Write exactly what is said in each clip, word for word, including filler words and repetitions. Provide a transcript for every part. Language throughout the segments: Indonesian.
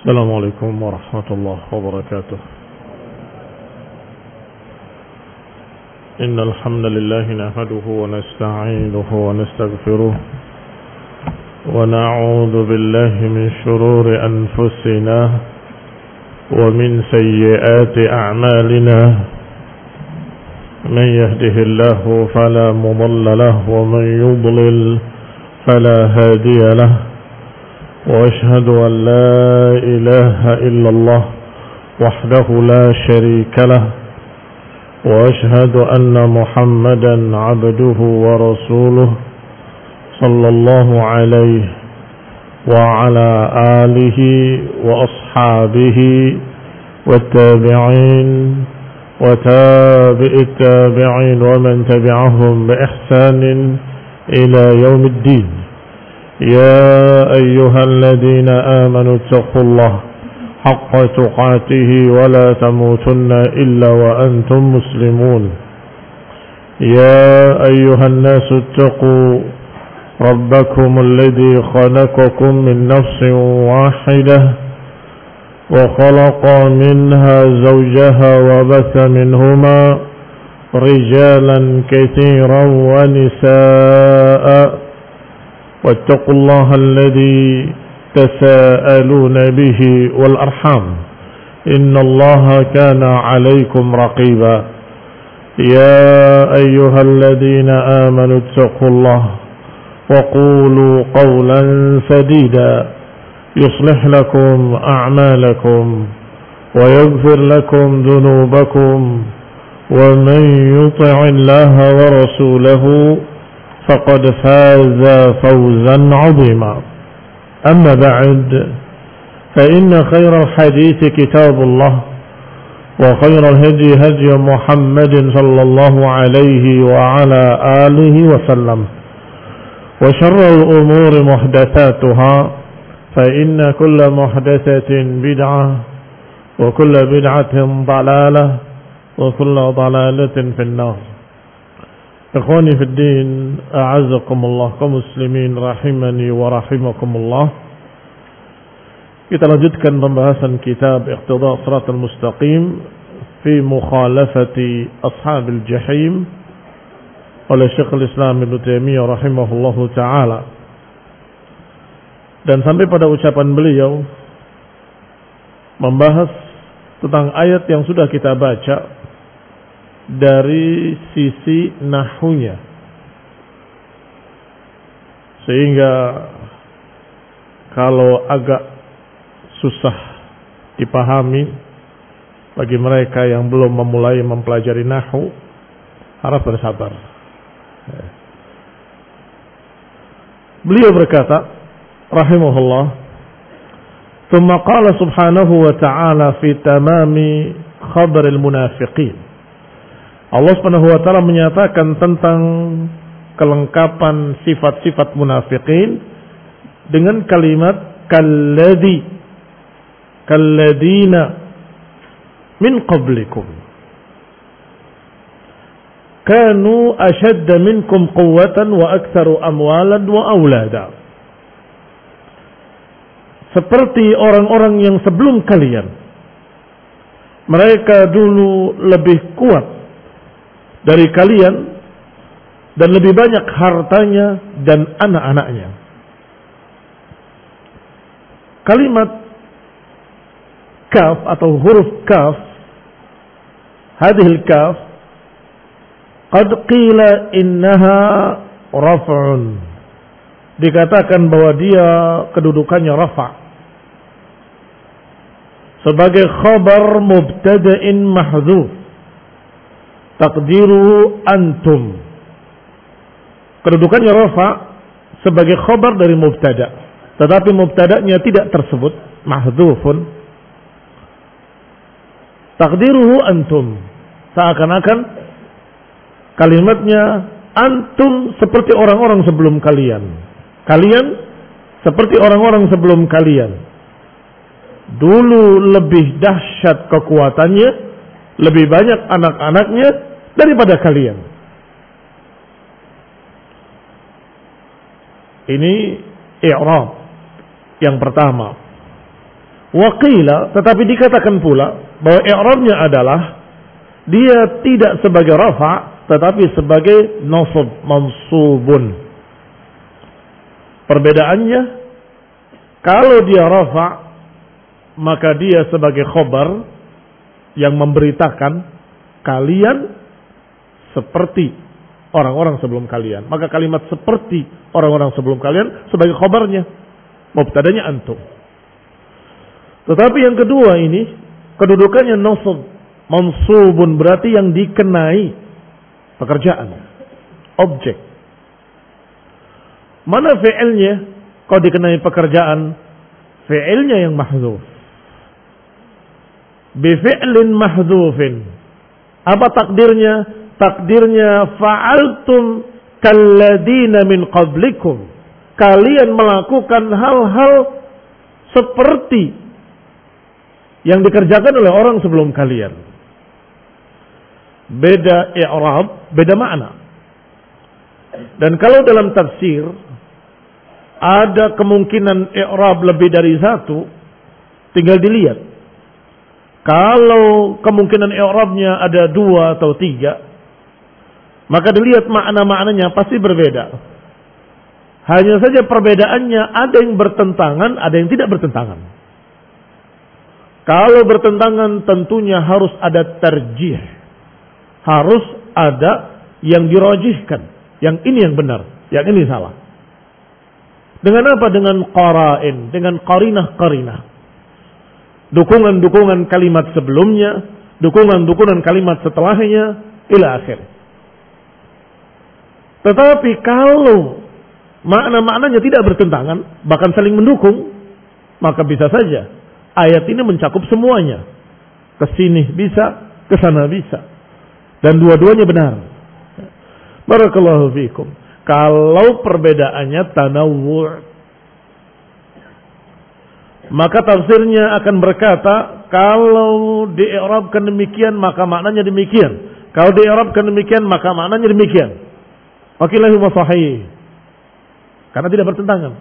السلام عليكم ورحمة الله وبركاته. إن الحمد لله نحمده ونستعينه ونستغفره ونعوذ بالله من شرور أنفسنا ومن سيئات أعمالنا. من يهده الله فلا مضل له ومن يضلل فلا هادي له. وأشهد أن لا إله إلا الله وحده لا شريك له. وأشهد أن محمدا عبده ورسوله صلى الله عليه وعلى آله وأصحابه والتابعين وتابع التابعين ومن تبعهم بإحسان إلى يوم الدين. يا أيها الذين آمنوا اتقوا الله حق تقاته ولا تموتن إلا وأنتم مسلمون. يا أيها الناس اتقوا ربكم الذي خلقكم من نفس واحدة وخلق منها زوجها وبث منهما رجالا كثيرا ونساء. واتقوا الله الذي تساءلون به والأرحام إن الله كان عليكم رقيبا. يا أيها الذين آمنوا اتقوا الله وقولوا قولا سديدا يصلح لكم أعمالكم ويغفر لكم ذنوبكم ومن يطع الله ورسوله فقد فاز فوزا عظيما. أما بعد فإن خير الحديث كتاب الله وخير الهدي هدي محمد صلى الله عليه وعلى آله وسلم وشر الأمور محدثاتها فإن كل محدثة بدعة وكل بدعة ضلالة وكل ضلالة في النار. Ikhwani fi din, a'azzakumullah, kaum muslimin rahimani wa rahimakumullah. Kita lanjutkan pembahasan kitab Iqtida' Shiratal Mustaqim fi mukhalafati ashabil jahim oleh Syekhul Islam Ibnu Taimiyah rahimahullahu taala. Dan sampai pada ucapan beliau membahas tentang ayat yang sudah kita baca dari sisi nahwunya, sehingga kalau agak susah dipahami bagi mereka yang belum memulai mempelajari nahwu, harap bersabar. Beliau berkata rahimahullah, "Tsumma qala subhanahu wa ta'ala fi tamami khabar al-munafiqin." Allah Subhanahu wa taala menyatakan tentang kelengkapan sifat-sifat munafikin dengan kalimat kalladzi kalladina min qablikum kanu ashadda minkum quwwatan wa aktsaru amwalan wa aulada. Seperti orang-orang yang sebelum kalian, mereka dulu lebih kuat dari kalian dan lebih banyak hartanya dan anak-anaknya. Kalimat kaf atau huruf kaf, hadhil kaf, qad qila innaha raf'un, dikatakan bahwa dia kedudukannya rafa' sebagai khabar mubtada'in mahdhuf taqdiru antum. Kedudukannya rafa sebagai khabar dari mubtada, tetapi mubtadanya tidak tersebut, mahdhufun. Taqdiruhu antum, seakan-akan kalimatnya antum seperti orang-orang sebelum kalian, kalian seperti orang-orang sebelum kalian. Dulu lebih dahsyat kekuatannya, lebih banyak anak-anaknya daripada kalian. Ini i'rab yang pertama. Waqila, tetapi dikatakan pula bahwa i'rabnya adalah dia tidak sebagai rafa tetapi sebagai nasab, mansubun. Perbedaannya, kalau dia rafa maka dia sebagai khobar yang memberitakan kalian seperti orang-orang sebelum kalian. Maka kalimat seperti orang-orang sebelum kalian sebagai khobarnya, mubtadanya antum. Tetapi yang kedua ini kedudukannya nasab, mansubun, berarti yang dikenai pekerjaan, objek. Mana fi'ilnya? Kalau dikenai pekerjaan, fi'ilnya yang mahdzuf. Bi fi'lin mahdzufin. Apa takdirnya? Takdirnya fa'altum kalladina min qablikum. Kalian melakukan hal-hal seperti yang dikerjakan oleh orang sebelum kalian. Beda i'rab, beda makna. Dan kalau dalam tafsir ada kemungkinan i'rab lebih dari satu, tinggal dilihat. Kalau kemungkinan i'rabnya ada dua atau tiga, maka dilihat makna-maknanya pasti berbeda. Hanya saja perbedaannya ada yang bertentangan, ada yang tidak bertentangan. Kalau bertentangan tentunya harus ada tarjih. Harus ada yang dirajihkan. Yang ini yang benar, yang ini salah. Dengan apa? Dengan qara'in, dengan qarinah-qarinah. Dukungan-dukungan kalimat sebelumnya, dukungan-dukungan kalimat setelahnya, ila akhir. Tetapi kalau makna-maknanya tidak bertentangan, bahkan saling mendukung, maka bisa saja ayat ini mencakup semuanya. Kesini bisa, kesana bisa. Dan dua-duanya benar. Barakallahu fiikum. Kalau perbedaannya tanawwu', maka tafsirnya akan berkata, kalau di-i'rabkan demikian maka maknanya demikian. Kalau di-i'rabkan demikian maka maknanya demikian. Wakilahu sahih. Karena tidak bertentangan.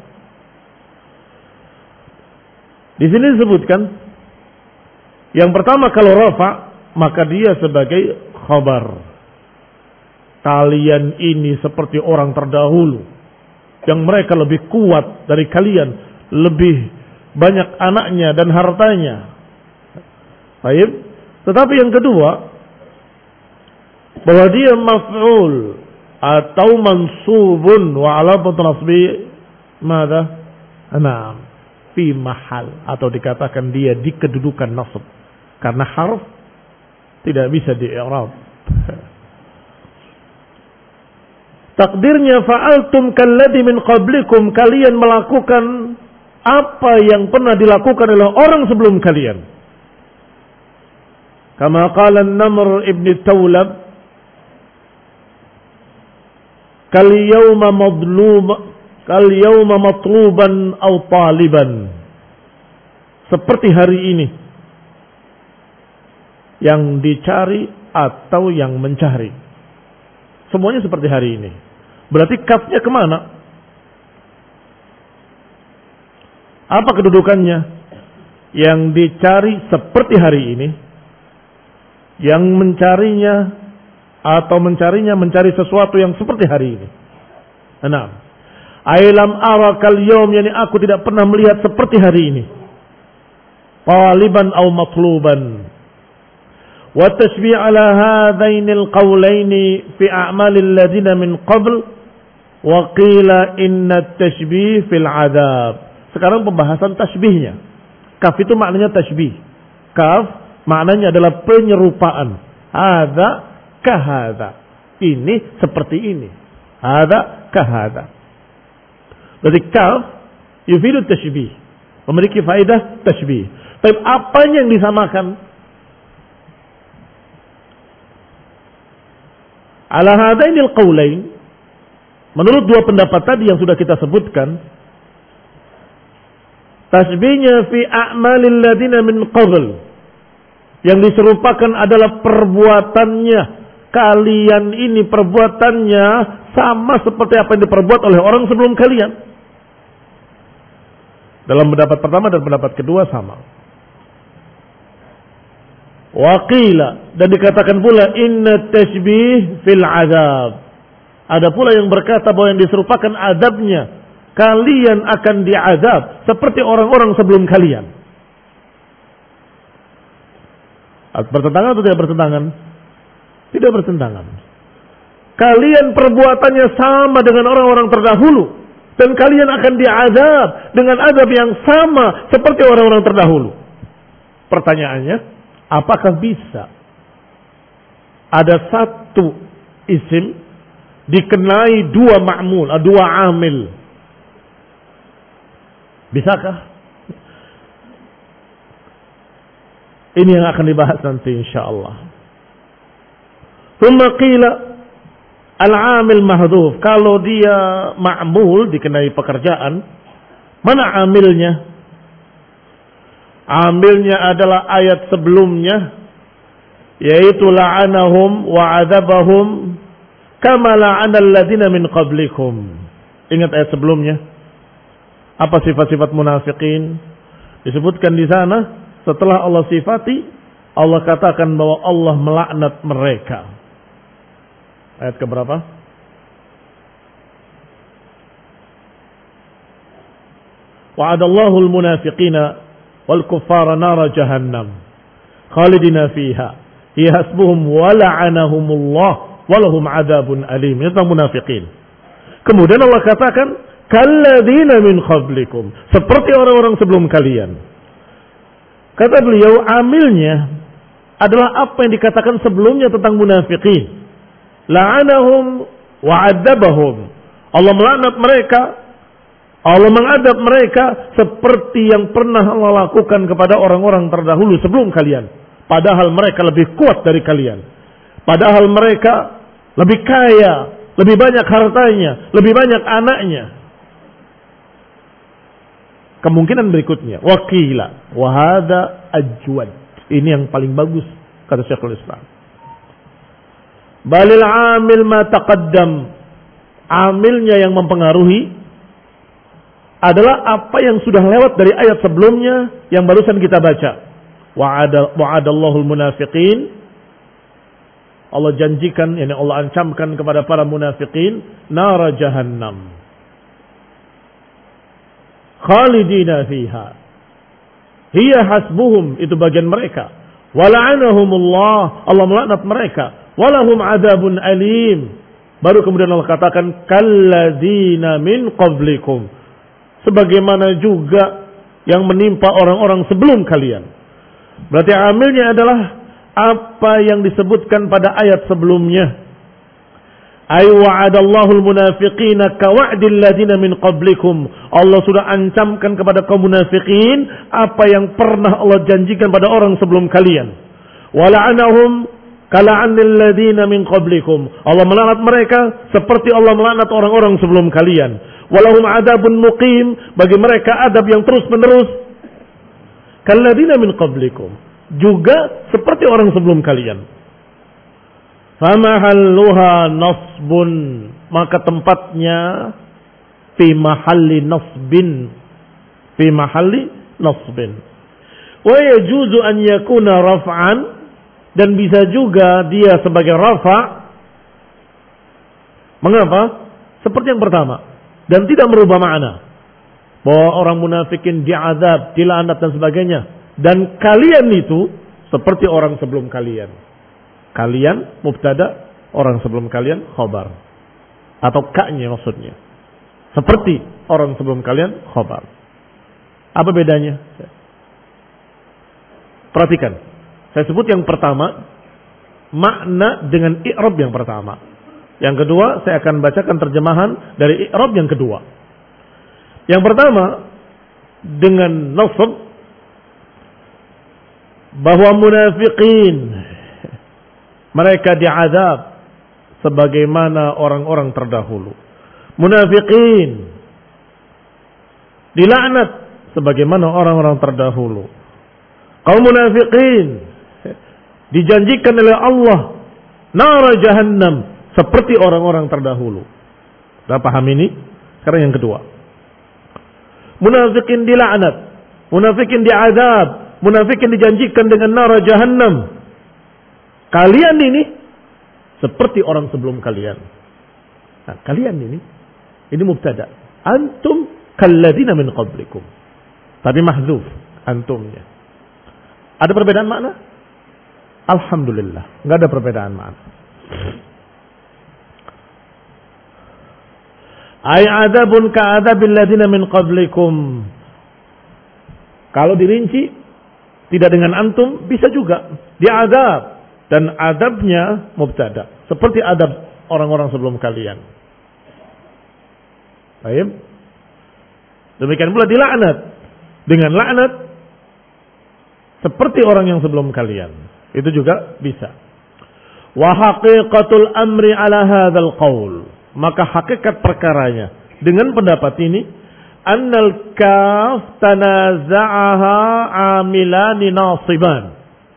Di sini disebutkan yang pertama kalau rafa maka dia sebagai khabar. Kalian ini seperti orang terdahulu yang mereka lebih kuat dari kalian, lebih banyak anaknya dan hartanya. Baik. Tetapi yang kedua bahwa dia maf'ul atau mansubun wa alamat nasbi madza? Naam. Fi mahal, atau dikatakan dia di kedudukan nasab karena harf tidak bisa di-i'rab. Takdirnya fa'altum kalladhi min qablikum, kalian melakukan apa yang pernah dilakukan oleh orang sebelum kalian. Kama qala An-Namr ibn Tawlab, kal yawma madlub kal yawma matluban aw taliban, seperti hari ini yang dicari atau yang mencari, semuanya seperti hari ini. Berarti kafnya kemana? Apa kedudukannya? Yang dicari seperti hari ini, yang mencarinya atau mencarinya mencari sesuatu yang seperti hari ini. Nah, Ailam ara kal yawm, yani aku tidak pernah melihat seperti hari ini. Taliban aw matluban. Wa tashbih ala hadainil qawlaini fi a'malil ladina min qabl wa qila inna at-tashbih fil adab. Sekarang pembahasan tasbihnya. Kaf itu maknanya tasbih. Kaf maknanya adalah penyerupaan. Hadza kahadza. Ini seperti ini. Hadza kahadza. Berarti kaf yufidu tashbih, memiliki faedah tashbih. Tapi apanya yang disamakan? Ala hadainil qaulain, menurut dua pendapat tadi yang sudah kita sebutkan, tasbihnya fi a'malil ladina min qabl, yang diserupakan adalah perbuatannya. Kalian ini perbuatannya sama seperti apa yang diperbuat oleh orang sebelum kalian. Dalam pendapat pertama dan pendapat kedua sama. Waqila, dan dikatakan pula inna tashbih fil azab. Ada pula yang berkata bahwa yang diserupakan adabnya, kalian akan diazab seperti orang-orang sebelum kalian. Bertentangan atau tidak bertentangan? Tidak bertentangan. Kalian perbuatannya sama dengan orang-orang terdahulu, dan kalian akan diazab dengan azab yang sama seperti orang-orang terdahulu. Pertanyaannya, apakah bisa ada satu isim dikenai dua ma'mul, dua amil? Bisakah? Ini yang akan dibahas nanti insyaallah. Thumma qila al-amil mahdhuf. Kalau dia ma'mul dikenai pekerjaan, mana amilnya? Amilnya adalah ayat sebelumnya, yaitu la'anahum wa 'adzabahum kama la'ana alladziina min qablikum. Ingat ayat sebelumnya? Apa sifat-sifat munafikin? Disebutkan di sana, setelah Allah sifati, Allah katakan bahwa Allah melaknat mereka. Ayat keberapa? Wa'adallahu al-munafiqina wal kuffara nara jahannam khalidina fiha hiya hasbuhum wa la'anahumullah wa lahum 'adzabun alim. Itu tentang munafikin. Kemudian Allah katakan kalladzina min qablikum, seperti orang-orang sebelum kalian. Kata beliau, amilnya adalah apa yang dikatakan sebelumnya tentang munafikin. La'anahum wa 'adzabahum. Allah melaknat mereka, Allah mengadab mereka seperti yang pernah Allah lakukan kepada orang-orang terdahulu sebelum kalian. Padahal mereka lebih kuat dari kalian. Padahal mereka lebih kaya, lebih banyak hartanya, lebih banyak anaknya. Kemungkinan berikutnya, waqila wa hadza ajwad. Ini yang paling bagus kata Syekhul Islam. Balil amil ma taqaddam. Amilnya yang mempengaruhi adalah apa yang sudah lewat dari ayat sebelumnya yang barusan kita baca. Wa'adallahu al-munafiqin. Allah janjikan, yakni Allah ancamkan kepada para munafiqin nara jahannam khalidina fiha hiya hasbuhum, itu bagian mereka. Wala'anahumullah, Allah melaknat mereka. Walahum 'adzabun alim. Baru kemudian Allah katakan kalladzina min qablikum, sebagaimana juga yang menimpa orang-orang sebelum kalian. Berarti amilnya adalah apa yang disebutkan pada ayat sebelumnya. Ay wa'adallahu al-munafiqina kawa'dil ladzina min qablikum. Allah sudah ancamkan kepada kaum munafikin apa yang pernah Allah janjikan pada orang sebelum kalian. Wala'anahum kala'anil ladzina min qablikum. Allah melaknat mereka seperti Allah melaknat orang-orang sebelum kalian. Walahum adabun muqim, bagi mereka adab yang terus menerus. Kalladzina min qablikum, juga seperti orang sebelum kalian. Famahalluha nasbun, maka tempatnya fi mahalli nasbin, fi mahalli nasbin. Wa yajuzu an yakuna raf'an, dan bisa juga dia sebagai rafa'. Mengapa? Seperti yang pertama, dan tidak merubah makna bahwa orang munafikin diazab, dilaknat dan sebagainya. Dan kalian itu seperti orang sebelum kalian. Kalian mubtada, orang sebelum kalian khabar. Atau ka-nya maksudnya. Seperti orang sebelum kalian khabar. Apa bedanya? Perhatikan. Saya sebut yang pertama makna dengan i'rab yang pertama. Yang kedua, saya akan bacakan terjemahan dari i'rab yang kedua. Yang pertama, dengan nasab, bahwa munafiqin mereka diazab sebagaimana orang-orang terdahulu. Munafiqin dilaknat sebagaimana orang-orang terdahulu. Kaum munafiqin dijanjikan oleh Allah nara jahannam seperti orang-orang terdahulu. Sudah paham ini? Sekarang yang kedua. Munafikin dilaknat, munafikin diazab, munafikin dijanjikan dengan nara jahannam Kalian ini seperti orang sebelum kalian. Nah, kalian ini, ini mubtada. Antum kalladzina min qablikum. Tapi mahzuf antumnya. Ada perbedaan makna? Alhamdulillah, enggak ada perbedaan makna. Ay adzabun ka'adzabil ladzina min qablikum. Kalau dirinci tidak dengan antum bisa juga diadab dan adabnya mubtada seperti adab orang-orang sebelum kalian. Baik. Demikian pula dilaknat dengan laknat seperti orang yang sebelum kalian. Itu juga bisa. Wa haqiqatul amri ala hadzal qaul. Maka hakikat perkaranya dengan pendapat ini annal kaf tanaza'aha amilani nasiban.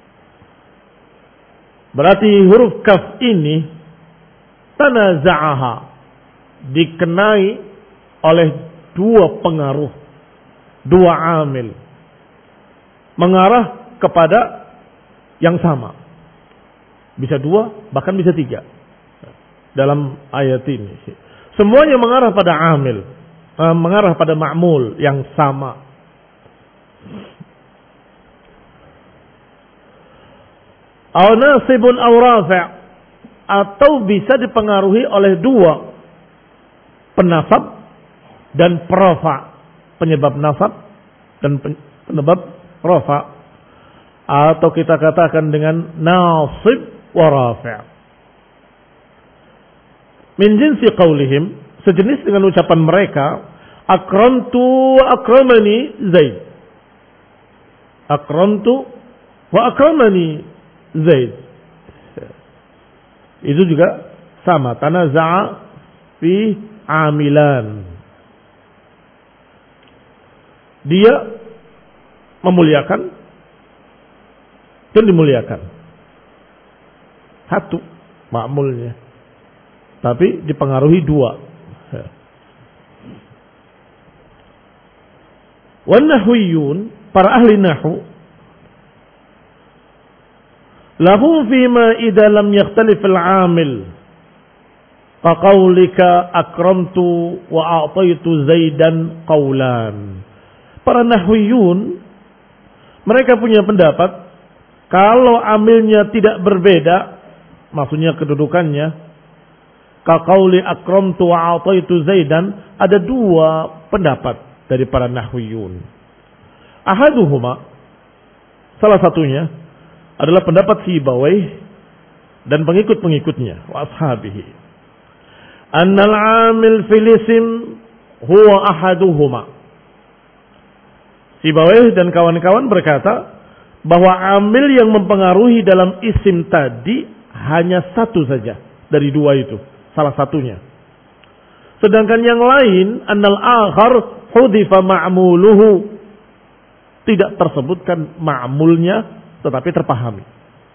Berarti huruf kaf ini tanaza'aha dikenai oleh dua pengaruh, dua amil mengarah kepada yang sama. Bisa dua, bahkan bisa tiga. Dalam ayat ini semuanya mengarah pada amil, mengarah pada ma'mul yang sama. Aw nasibun aw rafi', atau bisa dipengaruhi oleh dua penasab dan perafa, penyebab nasab dan penyebab rafa, atau kita katakan dengan nasib wa rafi'. Min jinsi qaulihim, sejenis dengan ucapan mereka, akramtu wa akramani Zaid. Akramtu wa akramani Zaid. Itu juga sama, tanaza'a fi amilan. Dia memuliakan dan dimuliakan. Satu ma'mulnya. Tapi dipengaruhi dua. Wan nahwiyun, para ahli nahwu, lahum fima idza lam yakhtalif al-amil faqaulika akramtu wa a'taitu Zaidan qaulan. Para nahwiyun mereka punya pendapat kalau amilnya tidak berbeda, maksudnya kedudukannya, kaqauli akramtu wa a'taitu Zaidan, ada dua pendapat dari para nahwiyun. Ahaduhuma, salah satunya adalah pendapat Sibawayh dan pengikut-pengikutnya wa ashabihi. Annal 'amil fil ism huwa ahaduhuma. Sibawayh dan kawan-kawan berkata bahwa amil yang mempengaruhi dalam isim tadi hanya satu saja dari dua itu, salah satunya. Sedangkan yang lain, annal akhar hudifa ma'muluhu, tidak tersebutkan ma'mulnya tetapi terpahami.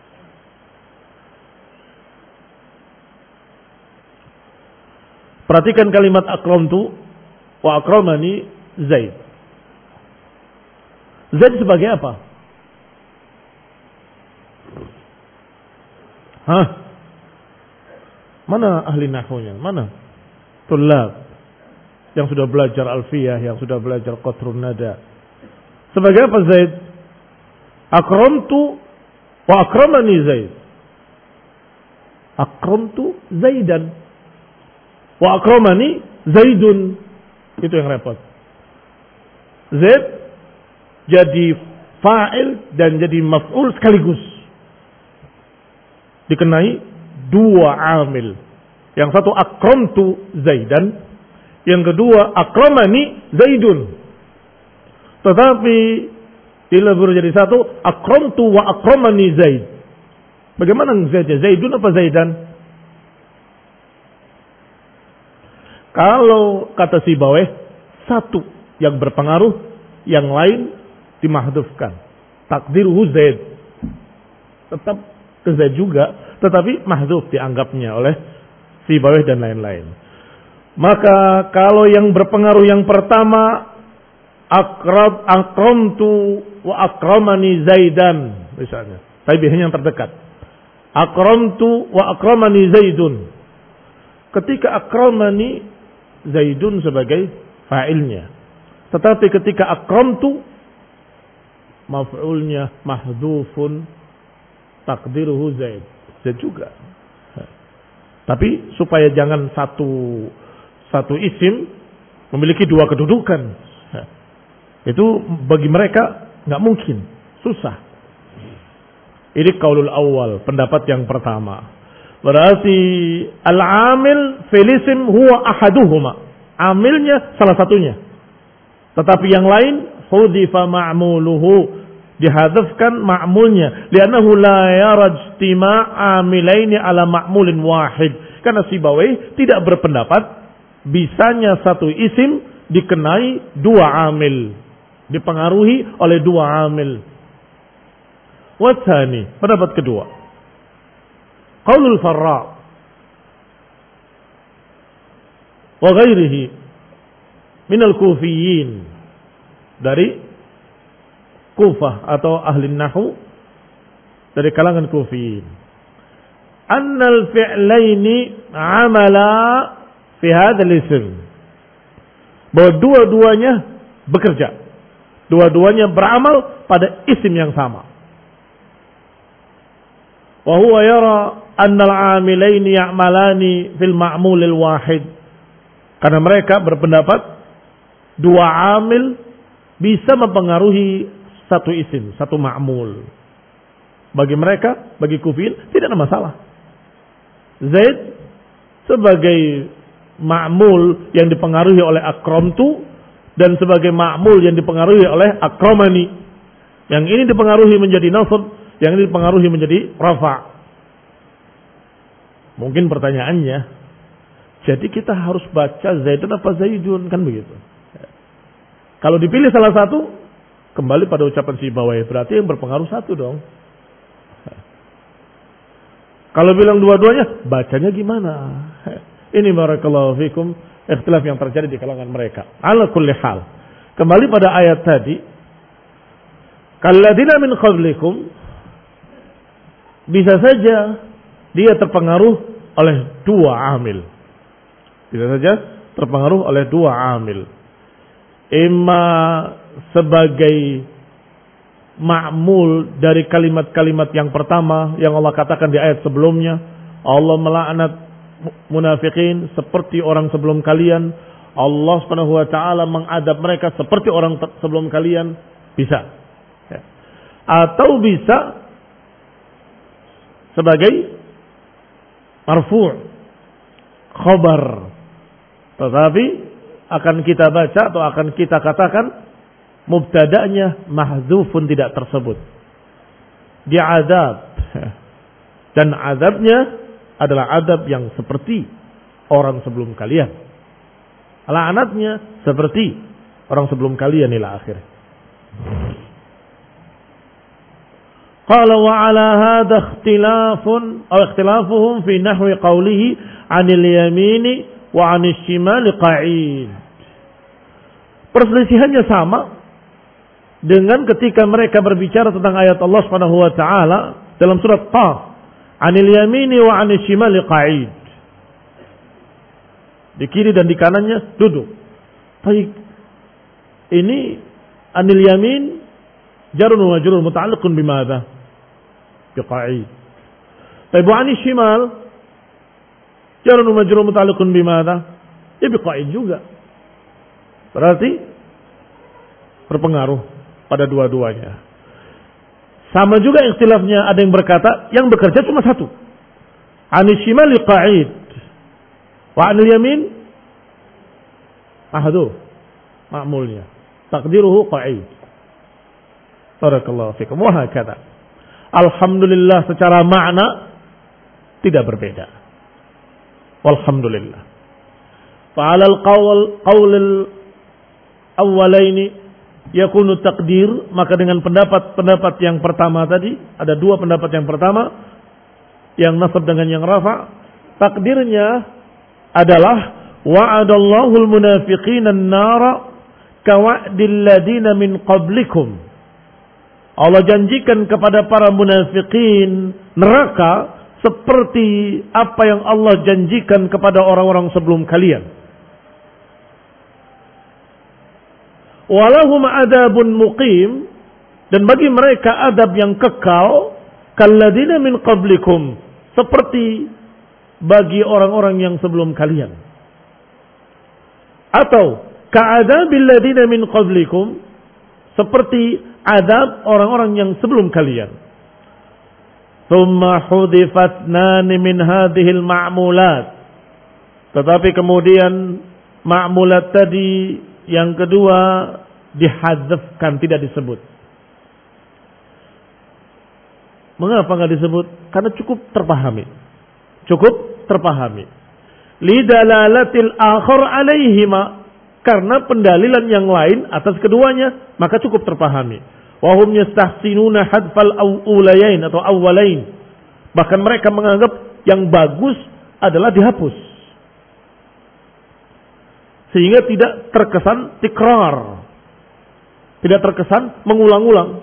Perhatikan kalimat akramtu wa akramani Zaid. Zaid sebagai apa? Hah? Mana ahli nahwunya? Mana? Tulab yang sudah belajar alfiyah, yang sudah belajar qatrun nada. Sebagai apa Zaid? Akramtu wa akramani Zaid. Akramtu Zaidan wa akramani Zaidun. Itu yang repot. Zaid jadi fa'il dan jadi maf'ul sekaligus. Dikenai dua amil. Yang satu akramtu Zaidan, yang kedua akramani Zaidun. Tetapi dilebur jadi satu, akramtu wa akramani Zaid. Bagaimana Zaid? Zaidun apa Zaidan? Kalau kata Sibawayh, satu yang berpengaruh, yang lain dimahdhufkan. Takdiruhu Zaid. Tetap ke Zaid juga, tetapi mahdhuf dianggapnya oleh Sibawayh dan lain-lain. Maka kalau yang berpengaruh yang pertama, akrab akramtu wa akramani Zaidan misalnya. Tapi biasanya yang terdekat. Akramtu wa akramani Zaidun. Ketika akramani Zaidun sebagai fa'ilnya. Tetapi ketika akramtu maf'ulnya mahdhufun takdiruhu Zaid. Zaid juga. Tapi supaya jangan satu satu isim memiliki dua kedudukan. Itu bagi mereka nggak mungkin, susah. Ini qaulul awal, pendapat yang pertama. Berarti al-amil fil ism huwa ahaduhuma. Amilnya salah satunya. Tetapi yang lain hudzifa ma'muluhu, dihadzafkan ma'mulnya, li'annahu la yaraj istima' amilaini ala ma'mulin wahid. Karena Sibawayh tidak berpendapat bisanya satu isim dikenai dua amil, dipengaruhi oleh dua amil. Watsani, pendapat kedua, qaulul Farra wa ghairihi minal Kufiyyin, dari Kufah atau ahli nahwu, dari kalangan Kufiyyin, annal fi'laini amala fi hadzal ism, bahwa dua-duanya bekerja, dua-duanya beramal pada isim yang sama. Wa huwa yara annal amilaini ya'malani fil ma'mulil wahid, karena mereka berpendapat dua amil bisa mempengaruhi satu isim, satu ma'mul. Bagi mereka, bagi Kufiyyin tidak ada masalah. Zaid sebagai ma'mul yang dipengaruhi oleh akramtu, dan sebagai ma'mul yang dipengaruhi oleh akramani. Yang ini dipengaruhi menjadi nasab, yang ini dipengaruhi menjadi rafa'. Mungkin pertanyaannya, jadi kita harus baca Zaidun apa Zaidun, kan begitu. Kalau dipilih salah satu, kembali pada ucapan Sibawayh, berarti yang berpengaruh satu dong. Kalau bilang dua-duanya, bacanya gimana? Ini barakallahu fikum, ikhtilaf yang terjadi di kalangan mereka. Ala kulli hal, kembali pada ayat tadi, kalladzina min qablikum, bisa saja dia terpengaruh oleh dua amil. Bisa saja terpengaruh oleh dua amil. Imma sebagai ma'mul dari kalimat-kalimat yang pertama yang Allah katakan di ayat sebelumnya, Allah melaknat munafikin seperti orang sebelum kalian, Allah Subhanahu wa taala mengadab mereka seperti orang sebelum kalian, bisa. Atau bisa sebagai marfu', khabar, tetapi akan kita baca atau akan kita katakan mubtada'nya mahdzufun, tidak tersebut. Dia azab, dan azabnya adalah azab yang seperti orang sebelum kalian. Laknatnya seperti orang sebelum kalian ila akhir. Qala wa ala hadha ikhtilafun aw ikhtilafuhum fi nahwi qawlihi 'anil yamini wa 'anil shimali qa'id. Perselisihannya sama dengan ketika mereka berbicara tentang ayat Allah Subhanahu wa taala dalam surat Qaf, 'anil yamini wa 'anil shimali qa'id. Di kiri dan di kanannya duduk. Baik. Ini 'anil yamin jarun wa majrur muta'alliqun bimadza? Biqa'id. Baik, 'anil shimal jarun wa majrur muta'alliqun bimadza? Ya biqa'id juga. Berarti berpengaruh pada dua-duanya. Sama juga ikhtilafnya, ada yang berkata yang bekerja cuma satu. 'Anil shimali qa'id wa 'anil yamin ahadu ma'mulnya. Taqdiruhu qa'id. Barakallahu fikum. Wa hakadha. Alhamdulillah secara makna tidak berbeda. Walhamdulillah. Fa'ala al-qawl qawl al-awwalaini yakunu taqdir, maka dengan pendapat-pendapat yang pertama tadi, ada dua pendapat yang pertama, yang nasab dengan yang rafa', takdirnya adalah wa'adallahu al-munafiqina an-nara kawa'dil ladina min qablikum. Allah janjikan kepada para munafikin neraka seperti apa yang Allah janjikan kepada orang-orang sebelum kalian. Walahum adabun muqim, dan bagi mereka adab yang kekal, kalladzina min qablikum, seperti bagi orang-orang yang sebelum kalian. Atau ka'adabil ladzina min qablikum, seperti adab orang-orang yang sebelum kalian. Tsumma hudifat nani min hadhil ma'mulat, tetapi kemudian ma'mulat tadi yang kedua dihadzafkan, tidak disebut. Mengapa enggak disebut? Karena cukup terpahami. Cukup terpahami. Lidalalatil akhar alaihima, karena pendalilan yang lain atas keduanya, maka cukup terpahami. Wa hum yastahsinuna hadfal awwalain atau awwalain. Bahkan mereka menganggap yang bagus adalah dihapus, sehingga tidak terkesan tikrar, tidak terkesan mengulang-ulang.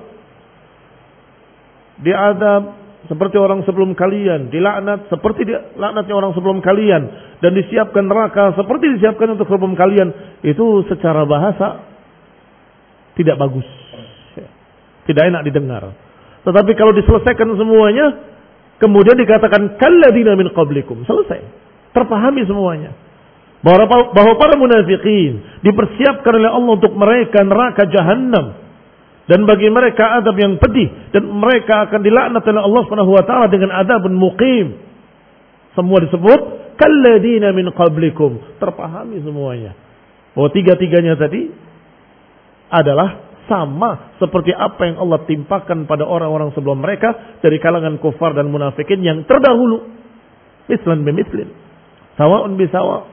Diadab seperti orang sebelum kalian, dilaknat seperti laknatnya orang sebelum kalian, dan disiapkan neraka seperti disiapkan untuk sebelum kalian. Itu secara bahasa tidak bagus, tidak enak didengar. Tetapi kalau diselesaikan semuanya, kemudian dikatakan kalladzina min qablikum, selesai, terpahami semuanya. Bahwa, bahwa para munafikin dipersiapkan oleh Allah untuk mereka neraka jahannam, dan bagi mereka adab yang pedih, dan mereka akan dilaknat oleh Allah Subhanahu wa taala dengan adabun muqim. Semua disebut kalladzina min qablikum, terpahami semuanya. Bahwa tiga-tiganya tadi adalah sama seperti apa yang Allah timpakan pada orang-orang sebelum mereka dari kalangan kufar dan munafikin yang terdahulu. Mislan bimislin, sawa'un bisawa.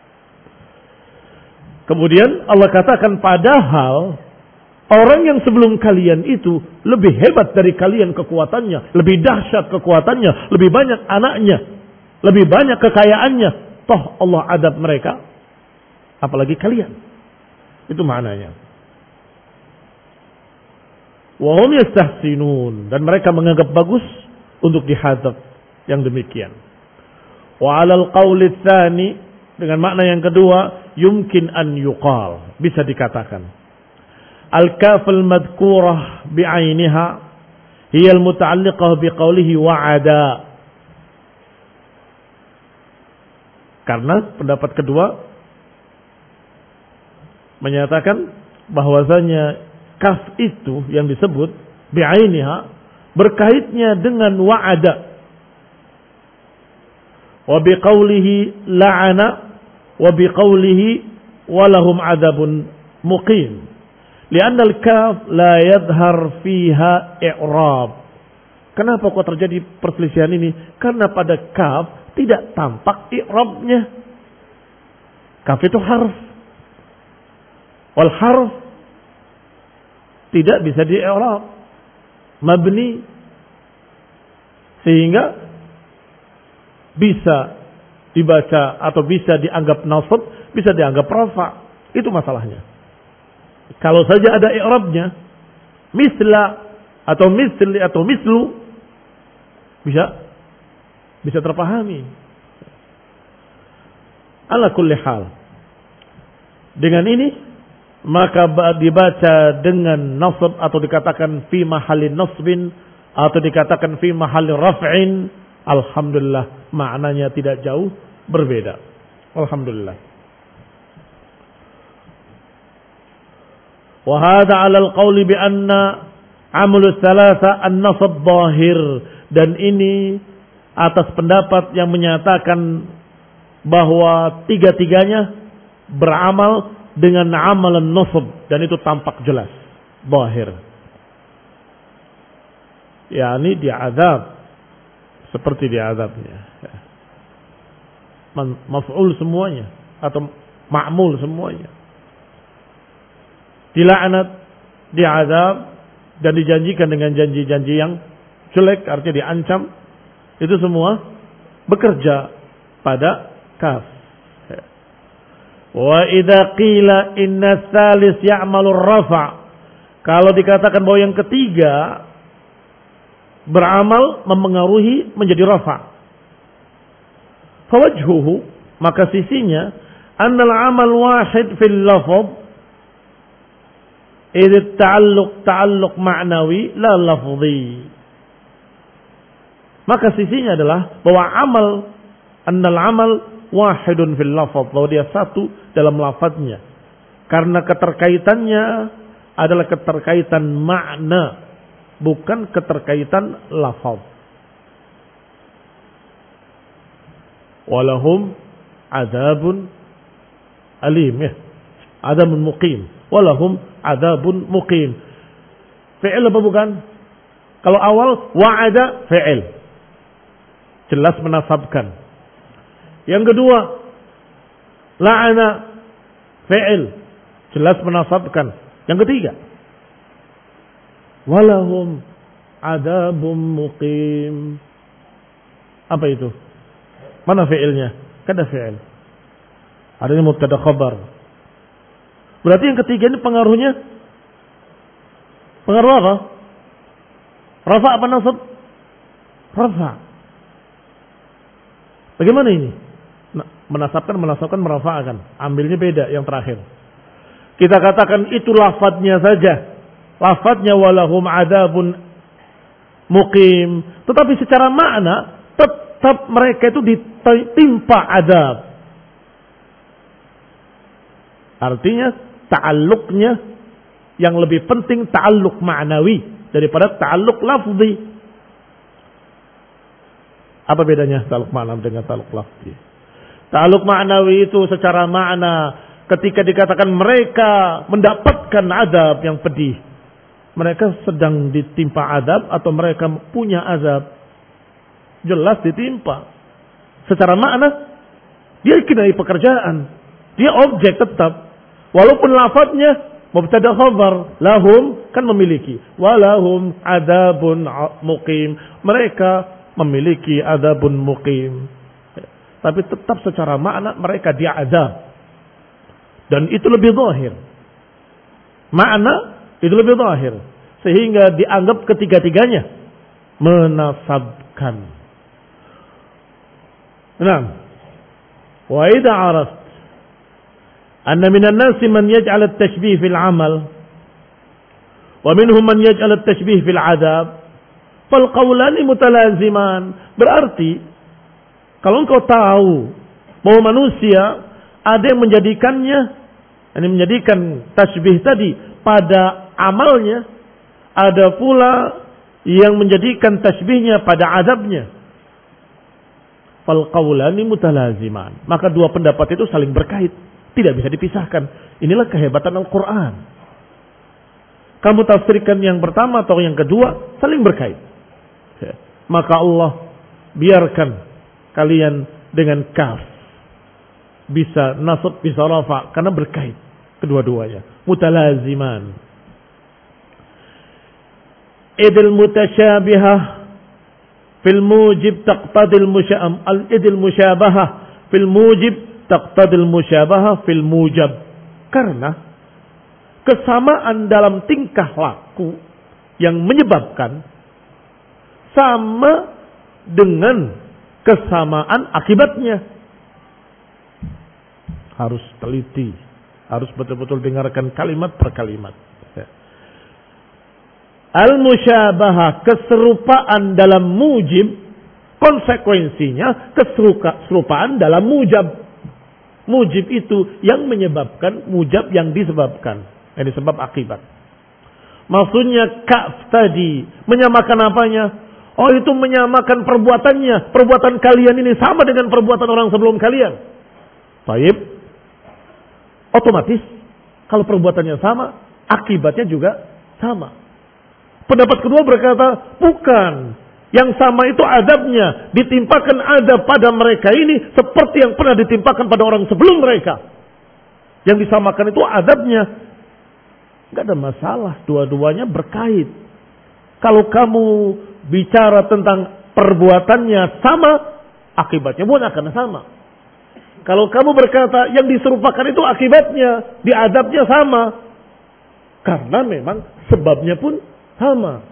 Kemudian Allah katakan, padahal orang yang sebelum kalian itu lebih hebat dari kalian kekuatannya, lebih dahsyat kekuatannya, lebih banyak anaknya, lebih banyak kekayaannya. Toh Allah adab mereka, apalagi kalian. Itu maknanya. Wa hum yastahsinun, dan mereka menganggap bagus untuk dihadzab yang demikian. Wa 'alal qauli tsani, dengan makna yang kedua, yumkin an yuqal, bisa dikatakan al-kaf al-madhkurah bi'ainiha hiya al-muta'alliqah biqaulihi wa'ada. Karena pendapat kedua menyatakan bahwasanya kaf itu yang disebut bi'ainiha berkaitnya dengan wa'ada, wa biqaulihi la'ana, wa biqaulihi walahum adabun muqim. Lianna al-kaf la yadhhar fiha i'rab. Kenapa kok terjadi perselisihan ini? Karena pada kaf tidak tampak i'rabnya. Kaf itu harf. Wal harf tidak bisa di-i'rab, mabni, sehingga bisa dibaca atau bisa dianggap nasab, bisa dianggap rafa. Itu masalahnya. Kalau saja ada i'rabnya, misla atau misli atau mislu, bisa bisa terpahami. Ala kulli hal, dengan ini maka dibaca dengan nasab atau dikatakan fi mahallin nasbin atau dikatakan fi mahallin raf'in, alhamdulillah maknanya tidak jauh berbeda. Alhamdulillah. Wa hadha 'ala al-qauli bi anna 'amalu thalatha an-nasab zahir, dan ini atas pendapat yang menyatakan bahwa tiga-tiganya beramal dengan amalan nasab, dan itu tampak jelas, zahir. yakni diazab seperti diazabnya. Maf'ul semuanya atau ma'mul semuanya. Dilaknat, diazab, dan dijanjikan dengan janji-janji yang jelek, artinya diancam. Itu semua bekerja pada kaf. Wa idza qila inna tsalis ya'malu rafa', kalau dikatakan bahwa yang ketiga beramal mempengaruhi menjadi rafa', Fawajhuhu, maka sisinya, annal amal wahid fil lafaz, idh ta'alluq ta'alluq ma'nawi la lafzi. Maka sisinya adalah bahwa amal, annal amal wahidun fil lafaz, bahwa dia satu dalam lafaznya. Karena keterkaitannya adalah keterkaitan makna, bukan keterkaitan lafaz. Walahum adzabun alim, ya. Adzabun muqim. Walahum adzabun muqim. Fi'il apa bukan? Kalau awal wa'ada fi'il, jelas menasabkan. Yang kedua la'ana fi'il, jelas menasabkan. Yang ketiga walahum adzabun muqim. Apa itu? Mana fi'ilnya? Kada fi'il. Adanya mubtada khabar. Berarti yang ketiga ini pengaruhnya pengaruh apa? Rafa apa nasab? Rafa. Bagaimana ini? Menasabkan, menasabkan, merafa'akan. Ambilnya beda yang terakhir. Kita katakan itu lafadznya saja. Lafadznya walahum adzabun muqim. Tetapi secara makna tetap mereka itu ditimpa azab. Artinya ta'alluqnya yang lebih penting ta'alluq ma'nawi daripada ta'alluq lafzi. Apa bedanya ta'alluq ma'nawi dengan ta'alluq lafzi? Ta'alluq ma'nawi itu secara makna ketika dikatakan mereka mendapatkan azab yang pedih, mereka sedang ditimpa azab atau mereka punya azab. Jelas ditimpa. Secara makna dia kenai pekerjaan, dia objek tetap. Walaupun lafadznya mubtada khabar, lahum kan memiliki, walahum adzabun muqim, mereka memiliki adzabun muqim. Tapi tetap secara makna mereka diazab. Dan itu lebih zahir. Makna itu lebih zahir. Sehingga dianggap ketiga-tiganya menasabkan. Nah, wa idza araft anna minan nasi man yaj'al at-tashbih fil 'amal wa minhum man yaj'al at-tashbih fil 'adab fal qawlani mutalaziman. Berarti kalau engkau tahu bahwa manusia ada yang menjadikannya, ini menjadikan tasbih tadi pada amalnya, ada pula yang menjadikan tasbihnya pada adabnya. Fal qaulani mutalaziman. Maka dua pendapat itu saling berkait, tidak bisa dipisahkan. Inilah kehebatan Al-Qur'an. Kamu tafsirkan yang pertama atau yang kedua, saling berkait. Maka Allah biarkan kalian dengan kaf, bisa nasab, bisa rafa, karena berkait kedua-duanya, mutalaziman. Idil mutasyabihah fil mujib taqtadil musyam al idil musyabahah fil mujib taqtadil musyabahah fil mujab. Karena kesamaan dalam tingkah laku yang menyebabkan sama dengan kesamaan akibatnya. Harus teliti, harus betul-betul dengarkan kalimat per kalimat. Al-musyabahah, keserupaan dalam mujib, konsekuensinya keserupaan dalam mujab. Mujib itu yang menyebabkan, mujab yang disebabkan. Ini sebab akibat. Maksudnya kaf tadi menyamakan apanya? Oh, itu menyamakan perbuatannya. Perbuatan kalian ini sama dengan perbuatan orang sebelum kalian. Baik. Otomatis kalau perbuatannya sama, akibatnya juga sama. Pendapat kedua berkata, bukan. Yang sama itu adabnya. Ditimpakan adab pada mereka ini seperti yang pernah ditimpakan pada orang sebelum mereka. Yang disamakan itu adabnya. Gak ada masalah. Dua-duanya berkait. Kalau kamu bicara tentang perbuatannya sama, akibatnya pun akan sama. Kalau kamu berkata yang diserupakan itu akibatnya, diadabnya sama. Karena memang sebabnya pun sama.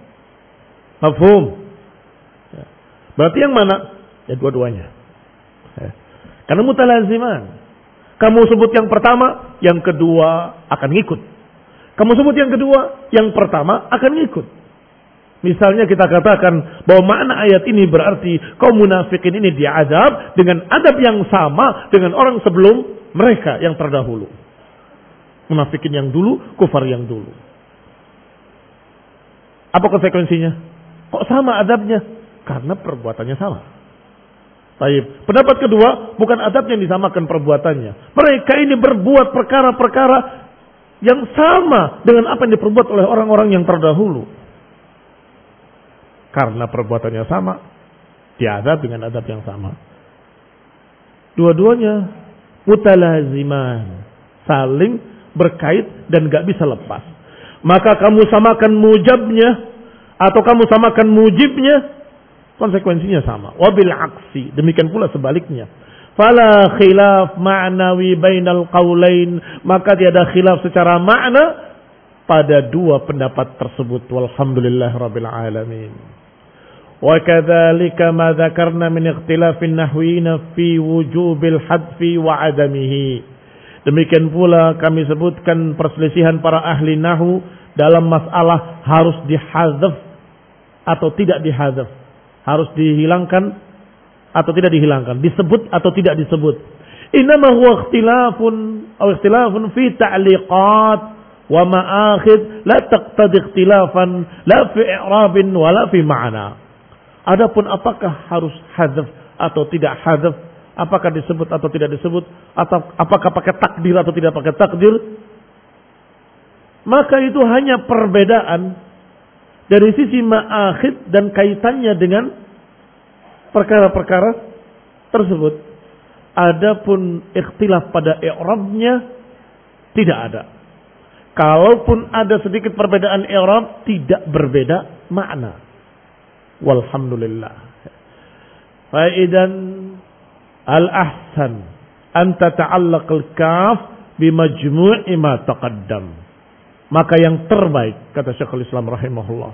Mafhum? Berarti yang mana? Ya dua-duanya. Karena mutalaziman. Kamu sebut yang pertama, yang kedua akan ngikut. Kamu sebut yang kedua, yang pertama akan ngikut. Misalnya kita katakan bahwa makna ayat ini berarti kaum munafikin ini diazab dengan adab yang sama dengan orang sebelum mereka yang terdahulu. Munafikin yang dulu, kufar yang dulu. Apa konsekuensinya? Kok sama adabnya? Karena perbuatannya sama. Baik. Pendapat kedua, bukan adabnya yang disamakan perbuatannya. Mereka ini berbuat perkara-perkara yang sama dengan apa yang diperbuat oleh orang-orang yang terdahulu. Karena perbuatannya sama, diadab dengan adab yang sama. Dua-duanya mutalaziman, saling berkait dan gak bisa lepas. Maka kamu samakan mujabnya atau kamu samakan mujibnya, konsekuensinya sama. Wabil aksi, demikian pula sebaliknya. Fala khilaf ma'nawi bainal qaulain, maka tiada khilaf secara makna pada dua pendapat tersebut. Walhamdulillah rabbil alamin. Wa kadzalika ma dzakarna min ikhtilafin nahwiyina fi wujubil hadfi wa adamihi. Demikian pula kami sebutkan perselisihan para ahli nahwu dalam masalah harus dihadzaf atau tidak dihadzaf. Harus dihilangkan atau tidak dihilangkan, disebut atau tidak disebut. Innama huwa ikhtilafun aw ikhtilafun fi ta'liqat wa ma'akhid la taqtadi ikhtilafan la fi i'rabin wa la fi ma'na. Adapun apakah harus hadzaf atau tidak hadzaf, apakah disebut atau tidak disebut, atau apakah pakai takdir atau tidak pakai takdir, maka itu hanya perbedaan dari sisi ma'akhid dan kaitannya dengan perkara-perkara tersebut. Adapun ikhtilaf pada i'rabnya tidak ada. Kalaupun ada sedikit perbedaan i'rab, tidak berbeda makna. Walhamdulillah. Faidan al-ahsan an tata'allaq al-kaf bimajmu'i ma taqaddam. Maka yang terbaik, kata Syekhul Islam rahimahullah,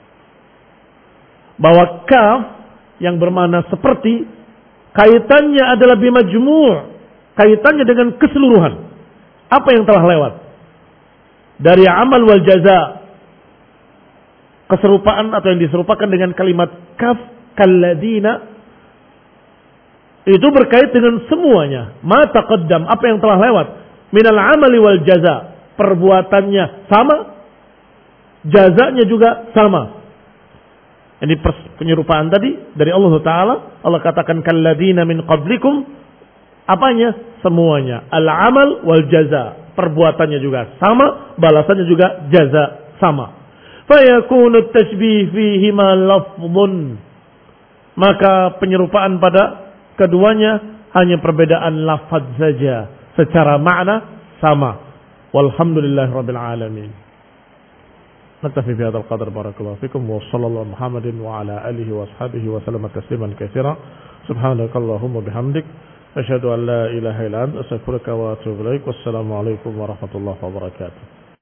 bahwa kaf yang bermakna seperti, kaitannya adalah bimajmu', kaitannya dengan keseluruhan apa yang telah lewat dari amal wal jaza. Keserupaan atau yang diserupakan dengan kalimat kaf kalladina itu berkait dengan semuanya. Ma taqaddam, apa yang telah lewat, minal amali wal jaza, perbuatannya sama, jazanya juga sama. Ini penyerupaan tadi dari Allah Ta'ala. Allah katakan kalladina min qablikum, apanya? Semuanya. Al-amal wal jaza, perbuatannya juga sama, balasannya juga jaza sama. Fayakunu tashbih fihima lafdhun, maka penyerupaan pada keduanya hanya perbedaan lafaz saja, secara makna sama. Walhamdulillah rabbil alamin. Naktafi bi hadzal qadar, barakallahu fikum wa sallallahu Muhammadin wa ala alihi wa ashabihi wa sallama tasliman katsira. Subhanakallahumma bihamdik asyhadu an la ilaha illa anta astaghfiruka wa atubu ilaik. Wassalamu alaikum warahmatullahi wabarakatuh.